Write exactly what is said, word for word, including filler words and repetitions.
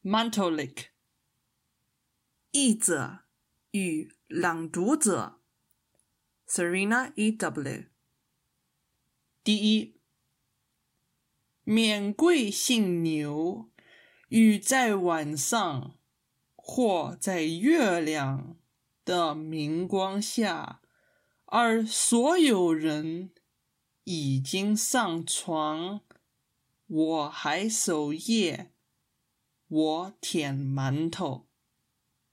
Mantelik。 译者与朗读者 Serena E W。 第一，免贵姓牛，与在晚上或在月亮的明光下，而所有人已经上床，我还守夜，我舔馒头。